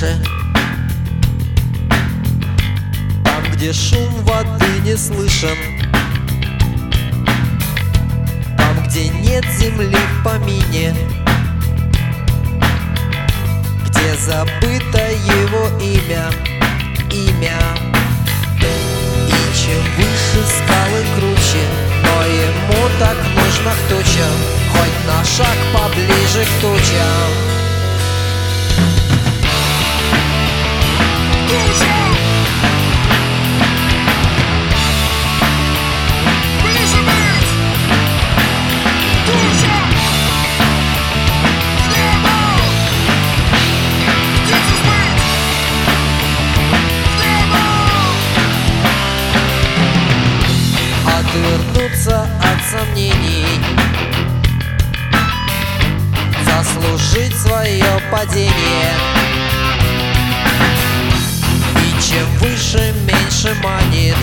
дальше, там, где шум воды не слышен, там, где нет земли в помине, где забыто его имя. И чем выше скалы круче, но ему так нужно к тучам, хоть на шаг поближе к тучам. Отвернуться от сомнений, заслужить свое падение. И чем выше, меньше манит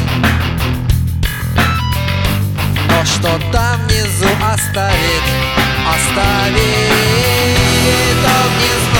то, что там внизу оставит он не знает.